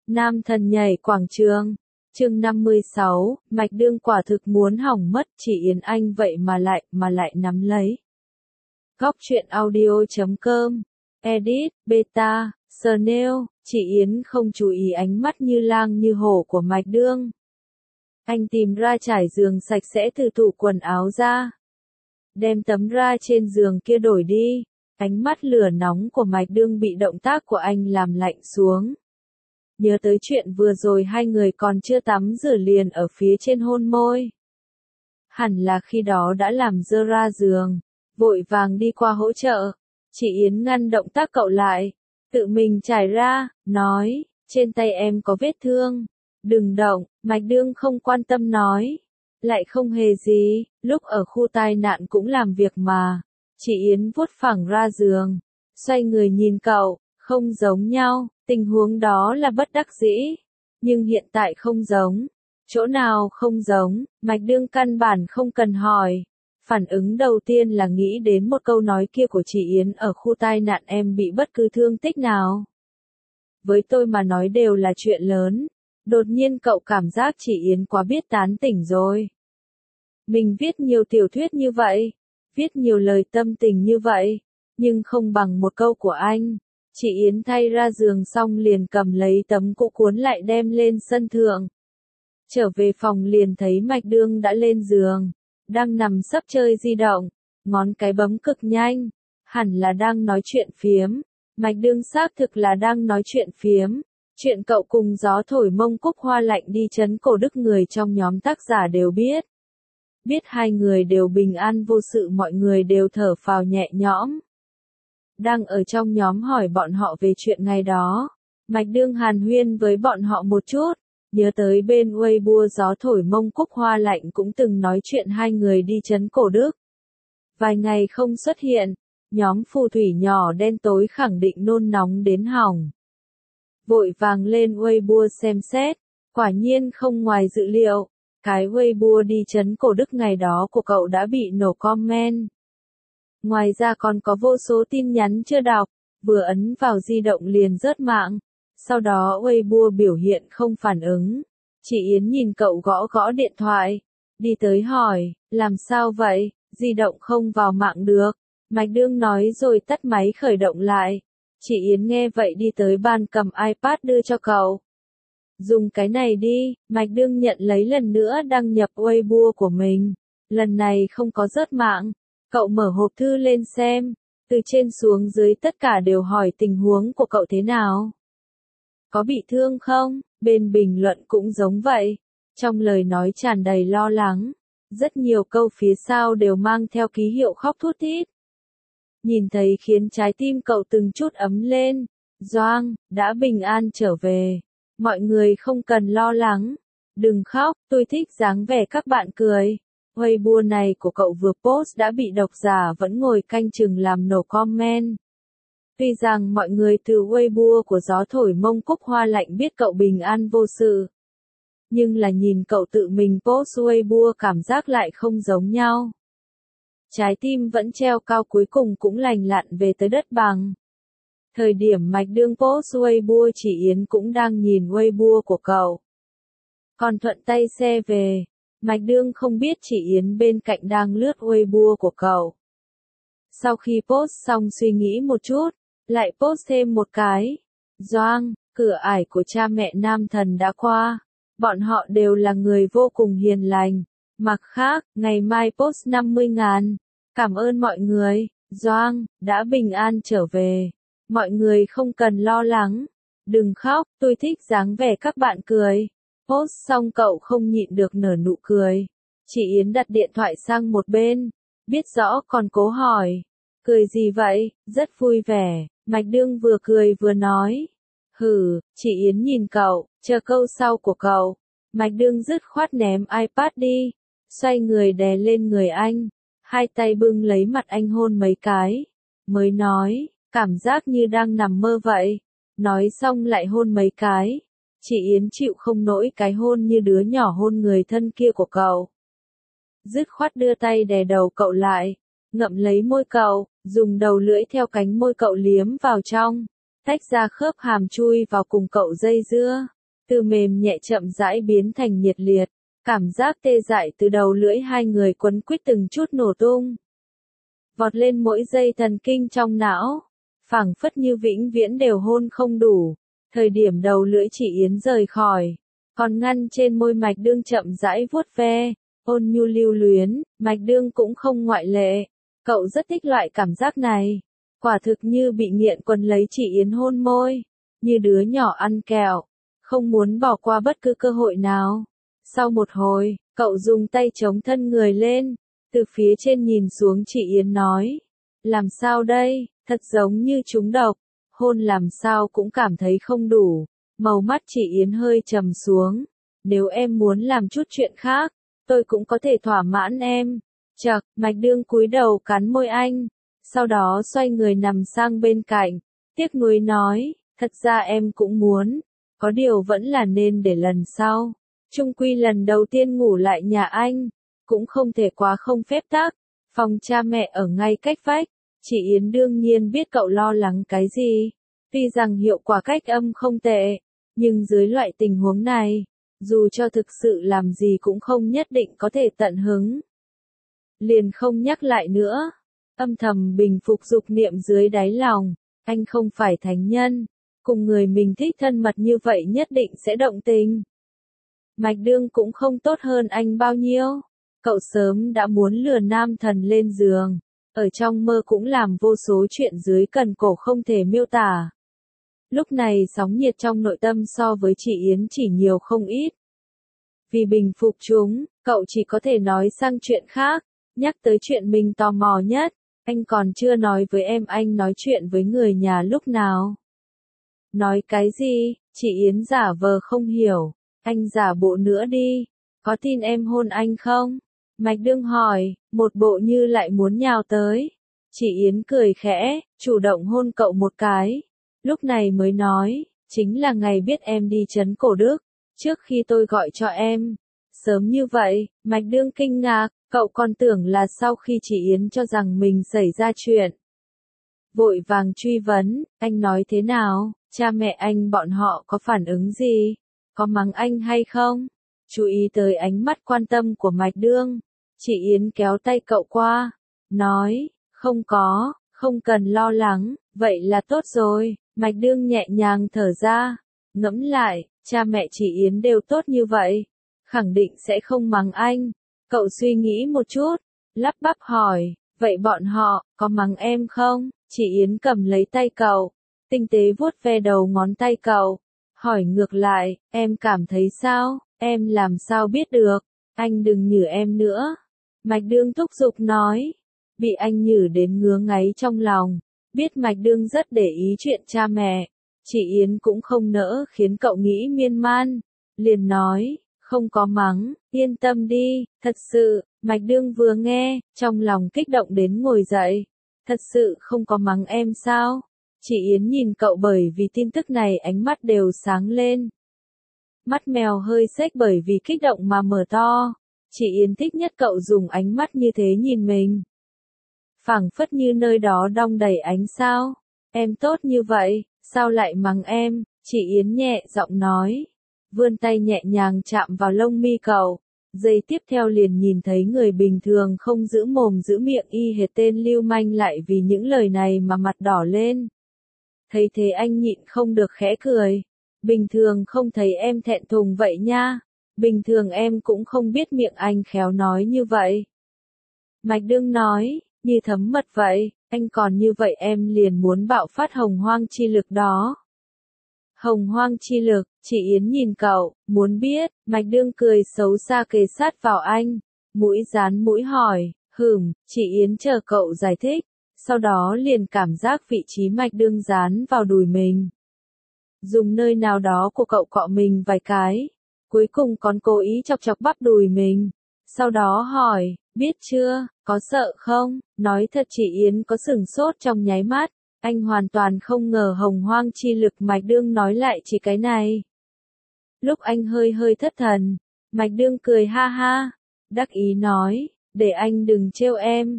Nam thần nhảy quảng trường. Chương 56, Mạch Đương quả thực muốn hỏng mất, chị Yến Anh vậy mà lại nắm lấy. Góc truyện audio.com, edit, beta, Snail, chị Yến không chú ý ánh mắt như lang như hổ của Mạch Đương. Anh tìm ra trải giường sạch sẽ từ tủ quần áo ra. Đem tấm ra trên giường kia đổi đi. Ánh mắt lửa nóng của Mạch Đương bị động tác của anh làm lạnh xuống. Nhớ tới chuyện vừa rồi hai người còn chưa tắm rửa liền ở phía trên hôn môi. Hẳn là khi đó đã làm dơ ra giường, vội vàng đi qua hỗ trợ. Chị Yến ngăn động tác cậu lại, tự mình trải ra, nói, trên tay em có vết thương. Đừng động, Mạch Đương không quan tâm nói. Lại không hề gì, lúc ở khu tai nạn cũng làm việc mà. Chị Yến vuốt phẳng ra giường, xoay người nhìn cậu, không giống nhau, tình huống đó là bất đắc dĩ. Nhưng hiện tại không giống. Chỗ nào không giống, Mạch Đương căn bản không cần hỏi. Phản ứng đầu tiên là nghĩ đến một câu nói kia của chị Yến ở khu tai nạn em bị bất cứ thương tích nào. Với tôi mà nói đều là chuyện lớn. Đột nhiên cậu cảm giác chị Yến quá biết tán tỉnh rồi. Mình viết nhiều tiểu thuyết như vậy, viết nhiều lời tâm tình như vậy, nhưng không bằng một câu của anh. Chị Yến thay ra giường xong liền cầm lấy tấm cũ cuốn lại đem lên sân thượng. Trở về phòng liền thấy Mạch Đương đã lên giường, đang nằm sấp chơi di động, ngón cái bấm cực nhanh, hẳn là đang nói chuyện phiếm. Mạch Đương xác thực là đang nói chuyện phiếm, chuyện cậu cùng gió thổi mông Cúc Hoa Lạnh đi trấn cổ đức người trong nhóm tác giả đều biết. Biết hai người đều bình an vô sự, mọi người đều thở phào nhẹ nhõm. Đang ở trong nhóm hỏi bọn họ về chuyện ngày đó. Mạch Đương hàn huyên với bọn họ một chút, nhớ tới bên Weibo gió thổi mông Cúc Hoa Lạnh cũng từng nói chuyện hai người đi trấn cổ đức. Vài ngày không xuất hiện, nhóm phù thủy nhỏ đen tối khẳng định nôn nóng đến hỏng. Vội vàng lên Weibo xem xét, quả nhiên không ngoài dự liệu. Cái Weibo đi trấn cổ đức ngày đó của cậu đã bị no comment. Ngoài ra còn có vô số tin nhắn chưa đọc, vừa ấn vào di động liền rớt mạng. Sau đó Weibo biểu hiện không phản ứng. Chị Yến nhìn cậu gõ gõ điện thoại, đi tới hỏi, làm sao vậy, di động không vào mạng được. Mạch Đương nói rồi tắt máy khởi động lại. Chị Yến nghe vậy đi tới bàn cầm iPad đưa cho cậu. Dùng cái này đi, Mạch Đương nhận lấy lần nữa đăng nhập Weibo của mình. Lần này không có rớt mạng. Cậu mở hộp thư lên xem. Từ trên xuống dưới tất cả đều hỏi tình huống của cậu thế nào. Có bị thương không? Bên bình luận cũng giống vậy. Trong lời nói tràn đầy lo lắng. Rất nhiều câu phía sau đều mang theo ký hiệu khóc thút thít. Nhìn thấy khiến trái tim cậu từng chút ấm lên. Doang, đã bình an trở về. Mọi người không cần lo lắng. Đừng khóc, tôi thích dáng vẻ các bạn cười. Weibo này của cậu vừa post đã bị độc giả vẫn ngồi canh chừng làm no comment. Tuy rằng mọi người từ Weibo của gió thổi mông Cúc Hoa Lạnh biết cậu bình an vô sự. Nhưng là nhìn cậu tự mình post Weibo cảm giác lại không giống nhau. Trái tim vẫn treo cao cuối cùng cũng lành lặn về tới đất bằng. Thời điểm Mạch Đương post Weibo chị Yến cũng đang nhìn Weibo của cậu. Còn thuận tay xe về, Mạch Đương không biết chị Yến bên cạnh đang lướt Weibo của cậu. Sau khi post xong suy nghĩ một chút, lại post thêm một cái. Doang, cửa ải của cha mẹ nam thần đã qua. Bọn họ đều là người vô cùng hiền lành. Mặt khác, ngày mai post 50.000. Cảm ơn mọi người. Doang, đã bình an trở về. Mọi người không cần lo lắng. Đừng khóc, tôi thích dáng vẻ các bạn cười. Post xong cậu không nhịn được nở nụ cười. Chị Yến đặt điện thoại sang một bên. Biết rõ còn cố hỏi. Cười gì vậy? Rất vui vẻ. Mạch Đương vừa cười vừa nói. Hừ, chị Yến nhìn cậu, chờ câu sau của cậu. Mạch Đương dứt khoát ném iPad đi. Xoay người đè lên người anh. Hai tay bưng lấy mặt anh hôn mấy cái. Mới nói, cảm giác như đang nằm mơ vậy. Nói xong lại hôn mấy cái. Chị Yến chịu không nổi cái hôn như đứa nhỏ hôn người thân kia của cậu. Dứt khoát đưa tay đè đầu cậu lại. Ngậm lấy môi cậu, dùng đầu lưỡi theo cánh môi cậu liếm vào trong. Tách ra khớp hàm chui vào cùng cậu dây dưa. từ mềm nhẹ chậm rãi biến thành nhiệt liệt, cảm giác tê dại từ đầu lưỡi hai người quấn quýt từng chút nổ tung. Vọt lên mỗi dây thần kinh trong não, phảng phất như vĩnh viễn đều hôn không đủ. Thời điểm đầu lưỡi Chỉ Yến rời khỏi, còn ngăn trên môi Mạch Đương chậm rãi vuốt ve, ôn nhu lưu luyến, Mạch Đương cũng không ngoại lệ. Cậu rất thích loại cảm giác này, quả thực như bị nghiện quấn lấy Chỉ Yến hôn môi, như đứa nhỏ ăn kẹo, không muốn bỏ qua bất cứ cơ hội nào. Sau một hồi, cậu dùng tay chống thân người lên, từ phía trên nhìn xuống Chỉ Yến nói, làm sao đây, thật giống như trúng độc, hôn làm sao cũng cảm thấy không đủ. Màu mắt Chỉ Yến hơi trầm xuống, nếu em muốn làm chút chuyện khác, tôi cũng có thể thỏa mãn em. Chậc, Mạch Đương cúi đầu cắn môi anh, sau đó xoay người nằm sang bên cạnh, tiếc nuối nói, thật ra em cũng muốn, có điều vẫn là nên để lần sau. Chung quy lần đầu tiên ngủ lại nhà anh, cũng không thể quá không phép tắc, phòng cha mẹ ở ngay cách vách. Chỉ Yến đương nhiên biết cậu lo lắng cái gì, tuy rằng hiệu quả cách âm không tệ, nhưng dưới loại tình huống này, dù cho thực sự làm gì cũng không nhất định có thể tận hứng. Liền không nhắc lại nữa, âm thầm bình phục dục niệm dưới đáy lòng, anh không phải thánh nhân, cùng người mình thích thân mật như vậy nhất định sẽ động tình. Mạch Đương cũng không tốt hơn anh bao nhiêu, cậu sớm đã muốn lừa nam thần lên giường, ở trong mơ cũng làm vô số chuyện dưới cần cổ không thể miêu tả. Lúc này sóng nhiệt trong nội tâm so với Chỉ Yến chỉ nhiều không ít. Vì bình phục chúng, cậu chỉ có thể nói sang chuyện khác, nhắc tới chuyện mình tò mò nhất, anh còn chưa nói với em anh nói chuyện với người nhà lúc nào. Nói cái gì? Chỉ Yến giả vờ không hiểu, anh giả bộ nữa đi, có tin em hôn anh không? Mạch Đương hỏi, một bộ như lại muốn nhào tới. Chỉ Yến cười khẽ, chủ động hôn cậu một cái. Lúc này mới nói, chính là ngày biết em đi trấn Cổ Đức, trước khi tôi gọi cho em. Sớm như vậy, Mạch Đương kinh ngạc, cậu còn tưởng là sau khi Chỉ Yến cho rằng mình xảy ra chuyện. Vội vàng truy vấn, anh nói thế nào, cha mẹ anh bọn họ có phản ứng gì, có mắng anh hay không? Chú ý tới ánh mắt quan tâm của Mạch Đương, Chỉ Yến kéo tay cậu qua, nói, không có, không cần lo lắng, vậy là tốt rồi. Mạch Đương nhẹ nhàng thở ra, ngẫm lại, cha mẹ Chỉ Yến đều tốt như vậy, khẳng định sẽ không mắng anh. Cậu suy nghĩ một chút, lắp bắp hỏi, vậy bọn họ, có mắng em không? Chỉ Yến cầm lấy tay cậu, tinh tế vuốt ve đầu ngón tay cậu, hỏi ngược lại, em cảm thấy sao? Em làm sao biết được? Anh đừng nhử em nữa. Mạch Đương thúc giục nói, bị anh nhử đến ngứa ngáy trong lòng. Biết Mạch Đương rất để ý chuyện cha mẹ, Chỉ Yến cũng không nỡ khiến cậu nghĩ miên man, liền nói, không có mắng, yên tâm đi, thật sự. Mạch Đương vừa nghe, trong lòng kích động đến ngồi dậy, thật sự không có mắng em sao? Chỉ Yến nhìn cậu bởi vì tin tức này ánh mắt đều sáng lên. Mắt mèo hơi xếch bởi vì kích động mà mở to, Chỉ Yến thích nhất cậu dùng ánh mắt như thế nhìn mình. Phảng phất như nơi đó đong đầy ánh sao. Em tốt như vậy, sao lại mắng em? Chỉ Yến nhẹ giọng nói, vươn tay nhẹ nhàng chạm vào lông mi cậu. Giây tiếp theo liền nhìn thấy người bình thường không giữ mồm giữ miệng y hệt tên lưu manh lại vì những lời này mà mặt đỏ lên. Thấy thế anh nhịn không được khẽ cười. Bình thường không thấy em thẹn thùng vậy nha. Bình thường em cũng không biết miệng anh khéo nói như vậy. Mạch Đương nói, như thấm mật vậy, anh còn như vậy em liền muốn bạo phát hồng hoang chi lực đó. Hồng hoang chi lực, Chỉ Yến nhìn cậu, muốn biết. Mạch Đương cười xấu xa kề sát vào anh, mũi dán mũi hỏi, Chỉ Yến chờ cậu giải thích, sau đó liền cảm giác vị trí Mạch Đương dán vào đùi mình. Dùng nơi nào đó của cậu cọ mình vài cái, cuối cùng còn cố ý chọc chọc bắp đùi mình, sau đó hỏi, biết chưa, có sợ không? Nói thật Chỉ Yến có sửng sốt trong nháy mắt. Anh hoàn toàn không ngờ hồng hoang chi lực Mạch Đương nói lại chỉ cái này. Lúc anh hơi thất thần, Mạch Đương cười ha ha, đắc ý nói, để anh đừng trêu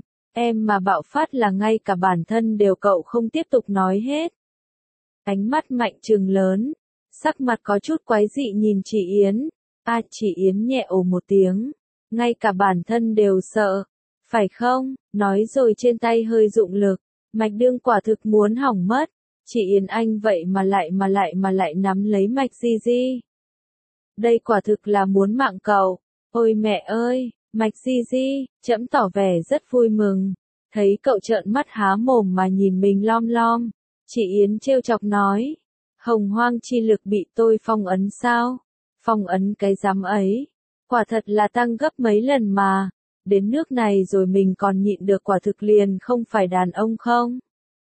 em mà bạo phát là ngay cả bản thân đều cậu không tiếp tục nói hết. Ánh mắt Mạnh trừng lớn, sắc mặt có chút quái dị nhìn chị Yến. Chị Yến nhẹ ồ một tiếng. Ngay cả bản thân đều sợ. Phải không? Nói rồi trên tay hơi dụng lực. Mạch đương quả thực muốn hỏng mất. Chị Yến Anh vậy mà lại nắm lấy mạch Di Di. Đây quả thực là muốn mạng cậu. Ôi mẹ ơi, mạch Di Di, trẫm tỏ vẻ rất vui mừng. Thấy cậu trợn mắt há mồm mà nhìn mình lom lom. Chị Yến trêu chọc nói. Hồng hoang chi lực bị tôi phong ấn sao? Phong ấn cái dám ấy. Quả thật là tăng gấp mấy lần mà. Đến nước này rồi mình còn nhịn được, quả thực liền không phải đàn ông không?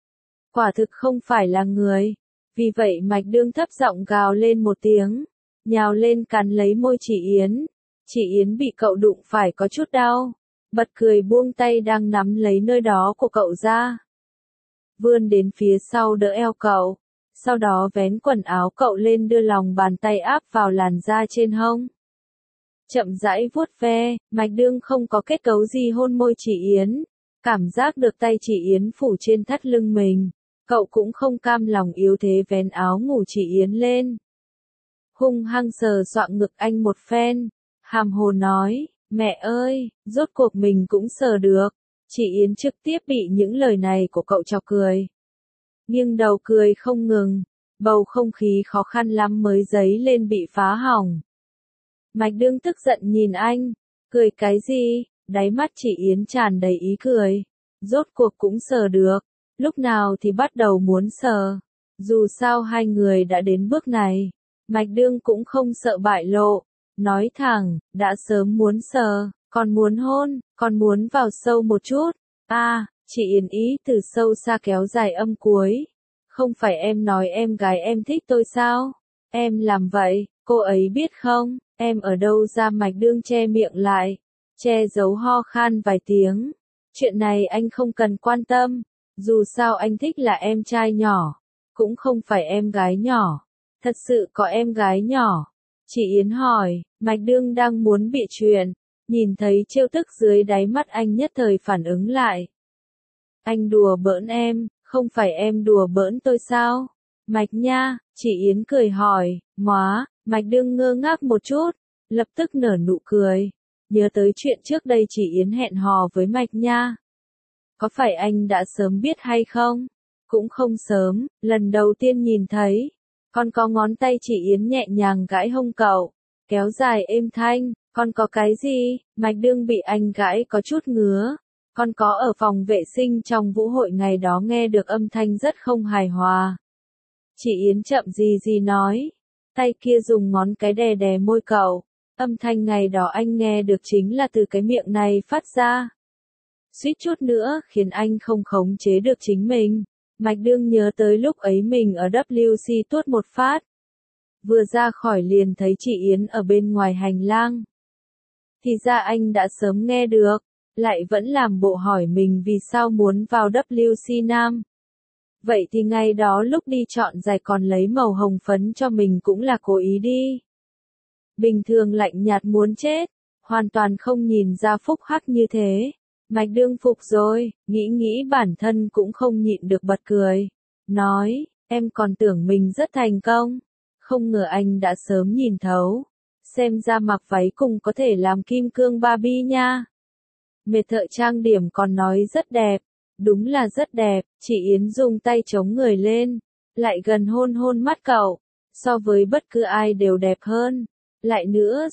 Quả thực không phải là người. Vì vậy Mạch Đương thấp giọng gào lên một tiếng. Nhào lên cắn lấy môi chị Yến. Chị Yến bị cậu đụng phải có chút đau. Bật cười buông tay đang nắm lấy nơi đó của cậu ra. Vươn đến phía sau đỡ eo cậu. Sau đó vén quần áo cậu lên, đưa lòng bàn tay áp vào làn da trên hông. Chậm rãi vuốt ve, Mạch Đương không có kết cấu gì hôn môi chị Yến. Cảm giác được tay chị Yến phủ trên thắt lưng mình. Cậu cũng không cam lòng yếu thế vén áo ngủ chị Yến lên. Hung hăng sờ soạng ngực anh một phen. Hàm hồ nói, mẹ ơi, rốt cuộc mình cũng sờ được. Chị Yến trực tiếp bị những lời này của cậu chọc cười. Nghiêng đầu cười không ngừng. Bầu không khí khó khăn lắm mới dấy lên bị phá hỏng. Mạch Đương tức giận nhìn anh. Cười cái gì? Đáy mắt chị Yến tràn đầy ý cười. Rốt cuộc cũng sờ được. Lúc nào thì bắt đầu muốn sờ. Dù sao hai người đã đến bước này. Mạch Đương cũng không sợ bại lộ. Nói thẳng, đã sớm muốn sờ, còn muốn hôn, còn muốn vào sâu một chút. Chị Yến ý từ sâu xa kéo dài âm cuối. Không phải em nói em gái em thích tôi sao? Em làm vậy, cô ấy biết không? Em ở đâu ra? Mạch Đương che miệng lại, che giấu ho khan vài tiếng. Chuyện này anh không cần quan tâm. Dù sao anh thích là em trai nhỏ, cũng không phải em gái nhỏ. Thật sự có em gái nhỏ? Chị Yến hỏi. Mạch Đương đang muốn bị chuyện, nhìn thấy trêu tức dưới đáy mắt anh nhất thời phản ứng lại. Anh đùa bỡn em, không phải em đùa bỡn tôi sao? Mạch nha, chị Yến cười hỏi. Mạch Đương ngơ ngác một chút, lập tức nở nụ cười. Nhớ tới chuyện trước đây chị Yến hẹn hò với Mạch nha. Có phải anh đã sớm biết hay không? Cũng không sớm, lần đầu tiên nhìn thấy. Còn có ngón tay chị Yến nhẹ nhàng gãi hông cậu, kéo dài êm thanh. Còn có cái gì? Mạch Đương bị anh gãi có chút ngứa. Còn có ở phòng vệ sinh trong vũ hội ngày đó nghe được âm thanh rất không hài hòa. Chị Yến chậm gì nói. Tay kia dùng ngón cái đè đè môi cậu. Âm thanh ngày đó anh nghe được chính là từ cái miệng này phát ra. Suýt chút nữa khiến anh không khống chế được chính mình. Mạch Đương nhớ tới lúc ấy mình ở WC tuốt một phát. Vừa ra khỏi liền thấy chị Yến ở bên ngoài hành lang. Thì ra anh đã sớm nghe được, lại vẫn làm bộ hỏi mình vì sao muốn vào WC nam. Vậy thì ngày đó lúc đi chọn giày còn lấy màu hồng phấn cho mình cũng là cố ý đi. Bình thường lạnh nhạt muốn chết, hoàn toàn không nhìn ra phúc hắc như thế. Mạch Đương phục rồi, nghĩ bản thân cũng không nhịn được bật cười. Nói, em còn tưởng mình rất thành công. Không ngờ anh đã sớm nhìn thấu. Xem ra mặc váy cùng có thể làm kim cương Barbie nha. Mệt thợ trang điểm còn nói rất đẹp. Đúng là rất đẹp. Chị Yến dùng tay chống người lên, lại gần hôn mắt cậu. So với bất cứ ai đều đẹp hơn. Lại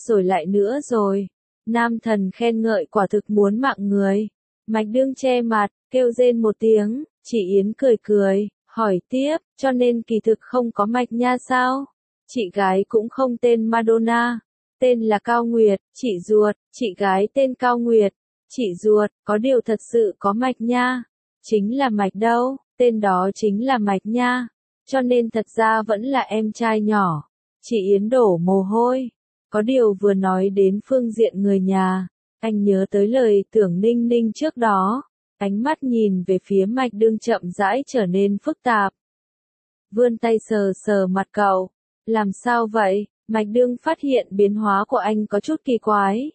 nữa rồi. Nam thần khen ngợi quả thực muốn mạng người. Mạch Đương che mặt, kêu rên một tiếng. Chị Yến cười, hỏi tiếp, cho nên kỳ thực không có Mạch nha sao? Chị gái cũng không tên Madonna, tên là Cao Nguyệt. Chị ruột, chị gái tên Cao Nguyệt. Chị ruột, có điều thật sự có Mạch nha. Chính là Mạch đâu, tên đó chính là Mạch nha. Cho nên thật ra vẫn là em trai nhỏ. Chị Yến đổ mồ hôi. Có điều vừa nói đến phương diện người nhà, anh nhớ tới lời tưởng Ninh trước đó. Ánh mắt nhìn về phía Mạch Đương chậm rãi trở nên phức tạp. Vươn tay sờ mặt cậu. Làm sao vậy? Mạch Đương phát hiện biến hóa của anh có chút kỳ quái.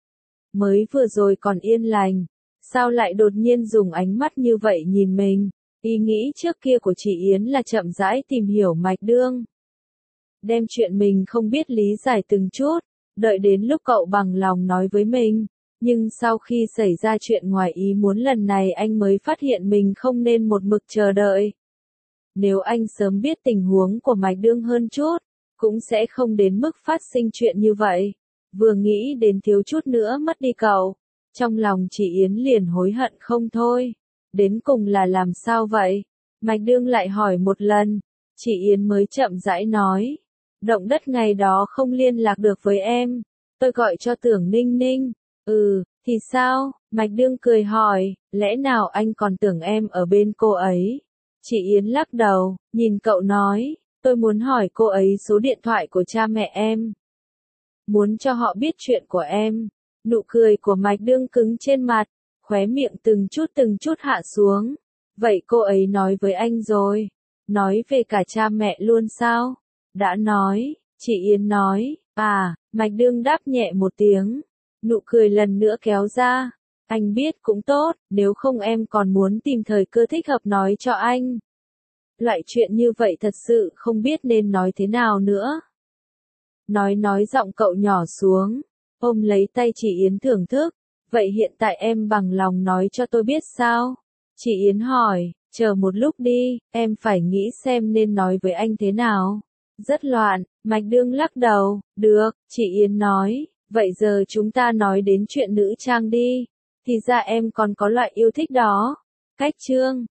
Mới vừa rồi còn yên lành, sao lại đột nhiên dùng ánh mắt như vậy nhìn mình? Ý nghĩ trước kia của chị Yến là chậm rãi tìm hiểu Mạch Đương. đem chuyện mình không biết lý giải từng chút, đợi đến lúc cậu bằng lòng nói với mình. Nhưng sau khi xảy ra chuyện ngoài ý muốn lần này anh mới phát hiện mình không nên một mực chờ đợi. Nếu anh sớm biết tình huống của Mạch Đương hơn chút, cũng sẽ không đến mức phát sinh chuyện như vậy. Vừa nghĩ đến thiếu chút nữa mất đi cậu, trong lòng chị Yến liền hối hận không thôi. Đến cùng là làm sao vậy? Mạch Đương lại hỏi một lần, chị Yến mới chậm rãi nói. Động đất ngày đó không liên lạc được với em, tôi gọi cho Tưởng Ninh Ninh. Thì sao? Mạch Đương cười hỏi, lẽ nào anh còn tưởng em ở bên cô ấy? Chị Yến lắc đầu, nhìn cậu nói, tôi muốn hỏi cô ấy số điện thoại của cha mẹ em. Muốn cho họ biết chuyện của em. Nụ cười của Mạch Đương cứng trên mặt, khóe miệng từng chút hạ xuống. Vậy cô ấy nói với anh rồi? Nói về cả cha mẹ luôn sao? Đã nói, chị Yến nói, Mạch Đương đáp nhẹ một tiếng. Nụ cười lần nữa kéo ra. Anh biết cũng tốt, nếu không em còn muốn tìm thời cơ thích hợp nói cho anh. Loại chuyện như vậy thật sự không biết nên nói thế nào nữa. Nói giọng cậu nhỏ xuống, ôm lấy tay chị Yến thưởng thức. Vậy hiện tại em bằng lòng nói cho tôi biết sao? Chị Yến hỏi, chờ một lúc đi, em phải nghĩ xem nên nói với anh thế nào. Rất loạn, Mạch Đương lắc đầu, được, chị Yến nói, vậy giờ chúng ta nói đến chuyện nữ trang đi. Thì ra em còn có loại yêu thích đó. Cách chương